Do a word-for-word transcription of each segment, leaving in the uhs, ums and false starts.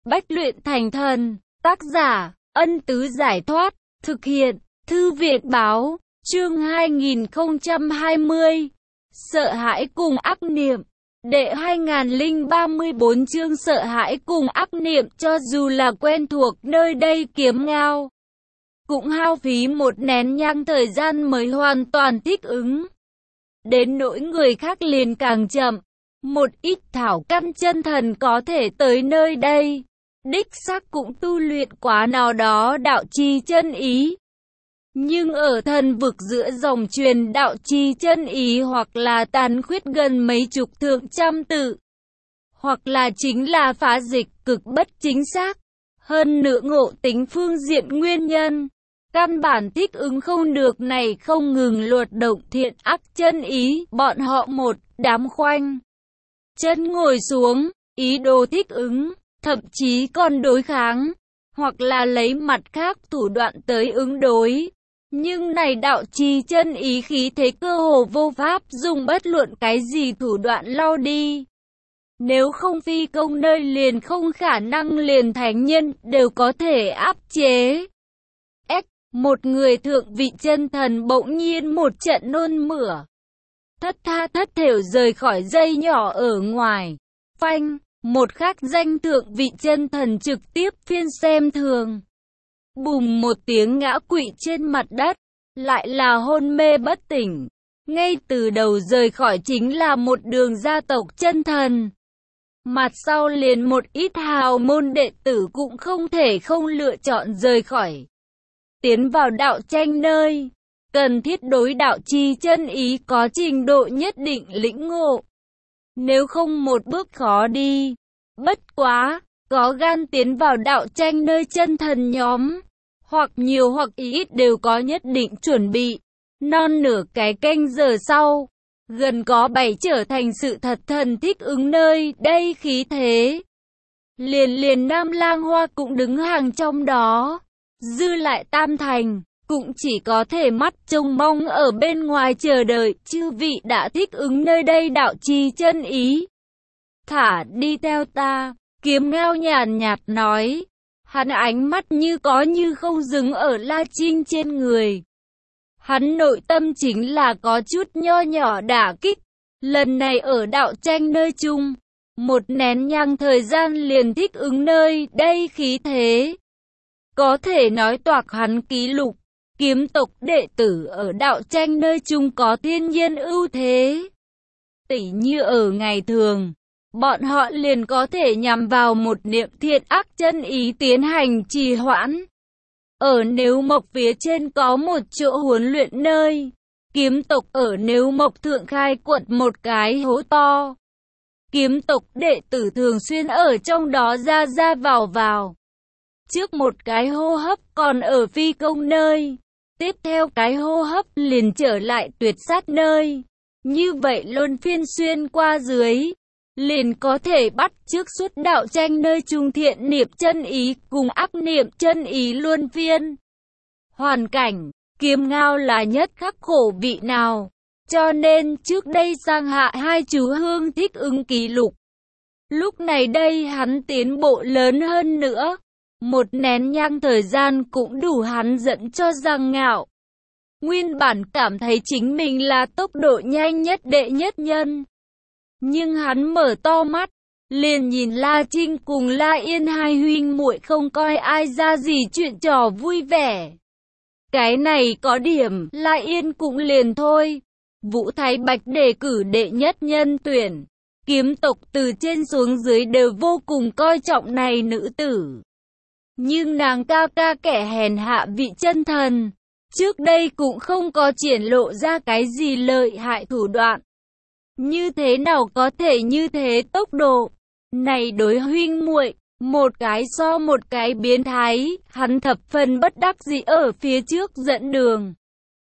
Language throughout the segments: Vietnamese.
Bách luyện thành thần. Tác giả, Ân Tứ Giải Thoát. Thực hiện, Thư viện Báo. Chương hai nghìn không trăm hai mươi. Sợ hãi cùng ác niệm. Đệ hai nghìn ba mươi bốn chương sợ hãi cùng ác niệm. Cho dù là quen thuộc nơi đây Kiếm Ngao cũng hao phí một nén nhang thời gian mới hoàn toàn thích ứng. Đến nỗi người khác liền càng chậm. Một ít thảo căn chân thần có thể tới nơi đây, đích xác cũng tu luyện quá nào đó đạo chi chân ý. Nhưng ở thần vực giữa dòng truyền đạo chi chân ý hoặc là tàn khuyết gần mấy chục thượng trăm tự, hoặc là chính là phá dịch cực bất chính xác. Hơn nữa ngộ tính phương diện nguyên nhân, căn bản thích ứng không được này không ngừng luật động thiện ác chân ý. Bọn họ một đám khoanh chân ngồi xuống, ý đồ thích ứng, thậm chí còn đối kháng, hoặc là lấy mặt khác thủ đoạn tới ứng đối. Nhưng này đạo trì chân ý khí thế cơ hồ vô pháp dùng bất luận cái gì thủ đoạn lau đi. Nếu không phi công nơi liền không khả năng liền thánh nhân đều có thể áp chế. Ếch, một người thượng vị chân thần bỗng nhiên một trận nôn mửa. Thất tha thất thểu rời khỏi dây nhỏ ở ngoài. Phanh, một khác danh thượng vị chân thần trực tiếp phiên xem thường. Bùm một tiếng ngã quỵ trên mặt đất, lại là hôn mê bất tỉnh. Ngay từ đầu rời khỏi chính là một đường gia tộc chân thần. Mặt sau liền một ít hào môn đệ tử cũng không thể không lựa chọn rời khỏi. Tiến vào đạo tranh nơi, cần thiết đối đạo chi chân ý có trình độ nhất định lĩnh ngộ. Nếu không một bước khó đi. Bất quá, có gan tiến vào đạo tranh nơi chân thần nhóm, hoặc nhiều hoặc ít đều có nhất định chuẩn bị. Non nửa cái canh giờ sau, gần có bảy trở thành sự thật thần thích ứng nơi đây khí thế. Liền liền Nam Lang Hoa cũng đứng hàng trong đó. Dư lại Tam Thành cũng chỉ có thể mắt trông mong ở bên ngoài chờ đợi chư vị đã thích ứng nơi đây đạo trì chân ý. Thả đi theo ta, Kiếm Ngao nhàn nhạt nói. Hắn ánh mắt như có như không dừng ở La Trinh trên người. Hắn nội tâm chính là có chút nho nhỏ đả kích. Lần này ở đạo tranh nơi chung, một nén nhang thời gian liền thích ứng nơi đây khí thế. Có thể nói toạc hắn ký lục. Kiếm tộc đệ tử ở đạo tranh nơi chung có thiên nhiên ưu thế. Tỉ như ở ngày thường, bọn họ liền có thể nhằm vào một niệm thiện ác chân ý tiến hành trì hoãn. Ở Nếu Mộc phía trên có một chỗ huấn luyện nơi. Kiếm tộc ở Nếu Mộc thượng khai quật một cái hố to. Kiếm tộc đệ tử thường xuyên ở trong đó ra ra vào vào. Trước một cái hô hấp còn ở phi công nơi. Tiếp theo cái hô hấp liền trở lại tuyệt sát nơi. Như vậy luân phiên xuyên qua dưới, liền có thể bắt trước suốt đạo tranh nơi trung thiện niệm chân ý cùng ác niệm chân ý luân phiên. Hoàn cảnh, Kiếm Ngao là nhất khắc khổ vị nào, cho nên trước đây sang hạ hai chú hương thích ứng kỷ lục. Lúc này đây hắn tiến bộ lớn hơn nữa. Một nén nhang thời gian cũng đủ hắn dẫn cho rằng ngạo. Nguyên bản cảm thấy chính mình là tốc độ nhanh nhất đệ nhất nhân. Nhưng hắn mở to mắt, liền nhìn La Trinh cùng La Yên hai huynh muội không coi ai ra gì chuyện trò vui vẻ. Cái này có điểm, La Yên cũng liền thôi. Vũ Thái Bạch đề cử đệ nhất nhân tuyển. Kiếm tộc từ trên xuống dưới đều vô cùng coi trọng này nữ tử. Nhưng nàng ca ca kẻ hèn hạ vị chân thần, trước đây cũng không có triển lộ ra cái gì lợi hại thủ đoạn. Như thế nào có thể như thế tốc độ? Này đối huynh muội, một cái so một cái biến thái, hắn thập phần bất đắc dĩ ở phía trước dẫn đường.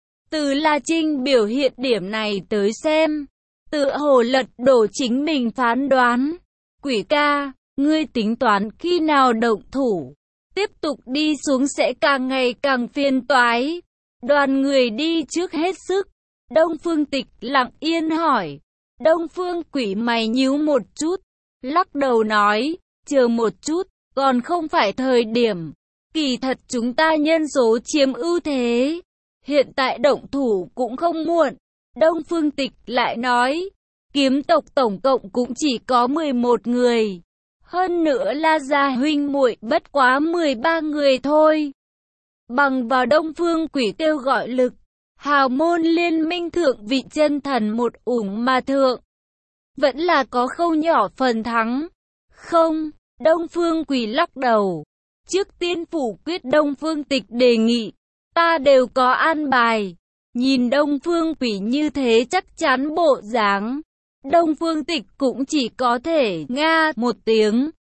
Từ La Trinh biểu hiện điểm này tới xem, tựa hồ lật đổ chính mình phán đoán. Quỷ ca, ngươi tính toán khi nào động thủ? Tiếp tục đi xuống sẽ càng ngày càng phiền toái. Đoàn người đi trước hết sức. Đông Phương Tịch lặng yên hỏi. Đông Phương Quỷ mày nhíu một chút, lắc đầu nói, chờ một chút, còn không phải thời điểm. Kỳ thật chúng ta nhân số chiếm ưu thế. Hiện tại động thủ cũng không muộn. Đông Phương Tịch lại nói, kiếm tộc tổng cộng cũng chỉ có mười một người. Hơn nữa La gia huynh muội bất quá mười ba người thôi. Bằng vào Đông Phương Quỷ kêu gọi lực, hào môn liên minh thượng vị chân thần một ủng mà thượng. Vẫn là có khâu nhỏ phần thắng. Không, Đông Phương Quỷ lắc đầu. Trước tiên phủ quyết Đông Phương Tịch đề nghị, ta đều có an bài. Nhìn Đông Phương Quỷ như thế chắc chắn bộ dáng. Đông Phương Tịch cũng chỉ có thể nga một tiếng.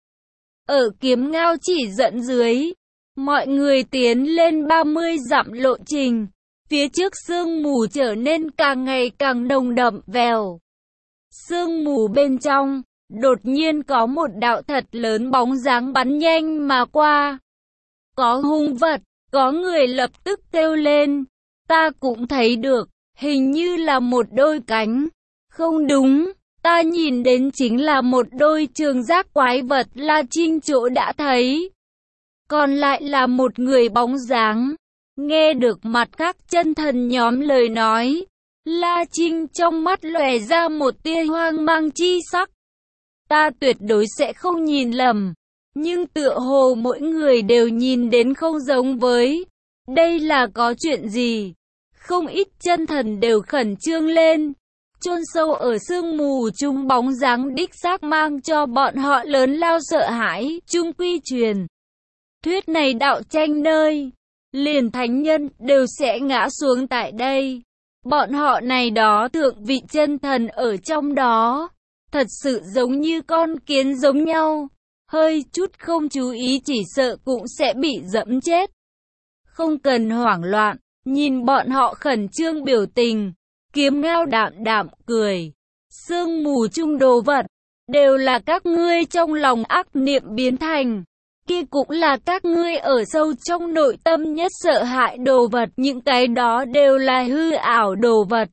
Ở kiếm ngao chỉ dẫn dưới, mọi người tiến lên ba mươi dặm lộ trình. Phía trước sương mù trở nên càng ngày càng nồng đậm vèo. Sương mù bên trong, đột nhiên có một đạo thật lớn bóng dáng bắn nhanh mà qua. Có hung vật, có người lập tức kêu lên. Ta cũng thấy được, hình như là một đôi cánh. Không đúng, ta nhìn đến chính là một đôi trường giác quái vật La Trinh chỗ đã thấy. Còn lại là một người bóng dáng. Nghe được mặt khác chân thần nhóm lời nói, La Trinh trong mắt lòe ra một tia hoang mang chi sắc. Ta tuyệt đối sẽ không nhìn lầm, nhưng tựa hồ mỗi người đều nhìn đến không giống với. Đây là có chuyện gì? Không ít chân thần đều khẩn trương lên. Chôn sâu ở sương mù chung bóng dáng đích xác mang cho bọn họ lớn lao sợ hãi. Chung quy truyền thuyết này đạo tranh nơi, liền thánh nhân đều sẽ ngã xuống tại đây. Bọn họ này đó thượng vị chân thần ở trong đó, thật sự giống như con kiến giống nhau. Hơi chút không chú ý chỉ sợ cũng sẽ bị dẫm chết. Không cần hoảng loạn, nhìn bọn họ khẩn trương biểu tình. Kiếm ngao đạm đạm cười. Sương mù chung đồ vật, đều là các ngươi trong lòng ác niệm biến thành. Kia cũng là các ngươi ở sâu trong nội tâm nhất sợ hãi đồ vật. Những cái đó đều là hư ảo đồ vật.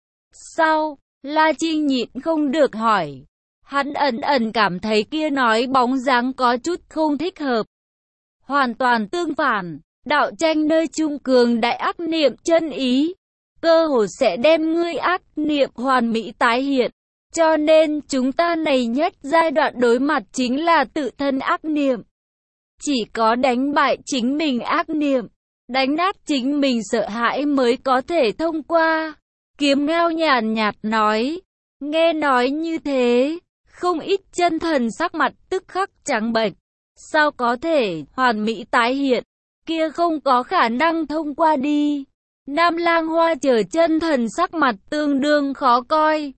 Sau, La Trinh nhịn không được hỏi. Hắn ẩn ẩn cảm thấy kia nói bóng dáng có chút không thích hợp. Hoàn toàn tương phản, đạo tranh nơi trung cường đại ác niệm chân ý. Cơ hồ sẽ đem ngươi ác niệm hoàn mỹ tái hiện. Cho nên chúng ta này nhất giai đoạn đối mặt chính là tự thân ác niệm. Chỉ có đánh bại chính mình ác niệm, đánh nát chính mình sợ hãi mới có thể thông qua. Kiếm ngao nhàn nhạt nói. Nghe nói như thế, không ít chân thần sắc mặt tức khắc trắng bệch. Sao có thể hoàn mỹ tái hiện? Kia không có khả năng thông qua đi. Nam Lang Hoa chờ chân thần sắc mặt tương đương khó coi.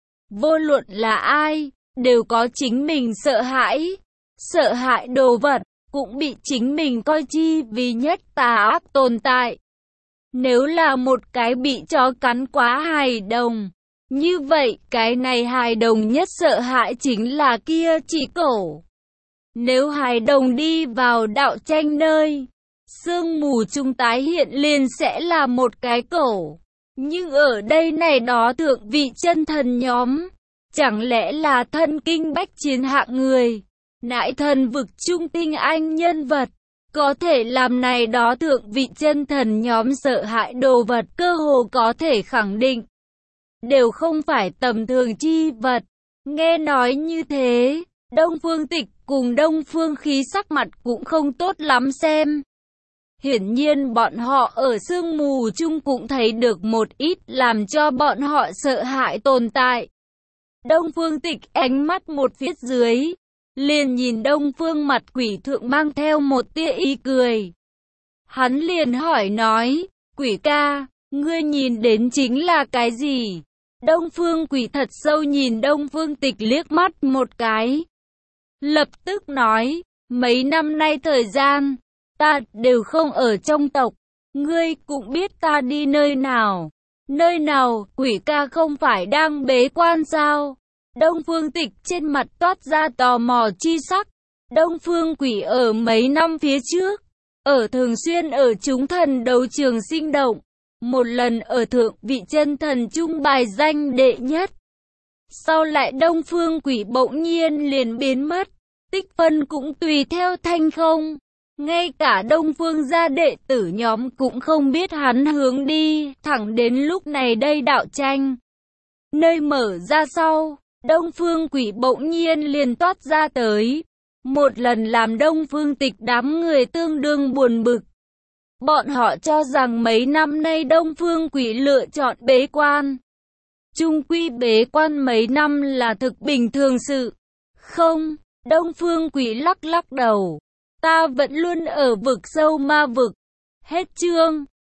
Vô luận là ai, đều có chính mình sợ hãi. Sợ hãi đồ vật, cũng bị chính mình coi chi vì nhất tà ác tồn tại. Nếu là một cái bị chó cắn quá hài đồng, như vậy cái này hài đồng nhất sợ hãi chính là kia chỉ cổ. Nếu hài đồng đi vào đạo tranh nơi, sương mù trung tái hiện liền sẽ là một cái cổ. Nhưng ở đây này đó thượng vị chân thần nhóm, chẳng lẽ là thân kinh bách chiến hạng người, nại thần vực trung tinh anh nhân vật, có thể làm này đó thượng vị chân thần nhóm sợ hãi đồ vật cơ hồ có thể khẳng định. Đều không phải tầm thường chi vật. Nghe nói như thế, Đông Phương Tịch cùng Đông Phương Khí sắc mặt cũng không tốt lắm xem. Hiển nhiên bọn họ ở sương mù chung cũng thấy được một ít làm cho bọn họ sợ hãi tồn tại. Đông Phương Tịch ánh mắt một phía dưới, liền nhìn Đông Phương mặt quỷ thượng mang theo một tia ý cười. Hắn liền hỏi nói, quỷ ca, ngươi nhìn đến chính là cái gì? Đông Phương quỷ thật sâu nhìn Đông Phương Tịch liếc mắt một cái. Lập tức nói, mấy năm nay thời gian, ta đều không ở trong tộc, ngươi cũng biết ta đi nơi nào. Nơi nào, quỷ ca không phải đang bế quan sao? Đông Phương Tịch trên mặt toát ra tò mò chi sắc. Đông Phương quỷ ở mấy năm phía trước, ở thường xuyên ở chúng thần đấu trường sinh động. Một lần ở thượng vị chân thần trung bài danh đệ nhất. Sau lại Đông Phương quỷ bỗng nhiên liền biến mất. tích phân cũng tùy theo thanh không. Ngay cả Đông Phương gia đệ tử nhóm cũng không biết hắn hướng đi, thẳng đến lúc này đây đạo tranh nơi mở ra sau, Đông Phương Quỷ bỗng nhiên liền toát ra tới. Một lần làm Đông Phương Tịch đám người tương đương buồn bực. Bọn họ cho rằng mấy năm nay Đông Phương Quỷ lựa chọn bế quan. Chung quy bế quan mấy năm là thực bình thường sự. Không, Đông Phương Quỷ lắc lắc đầu. Ta vẫn luôn ở vực sâu ma vực. Hết chương.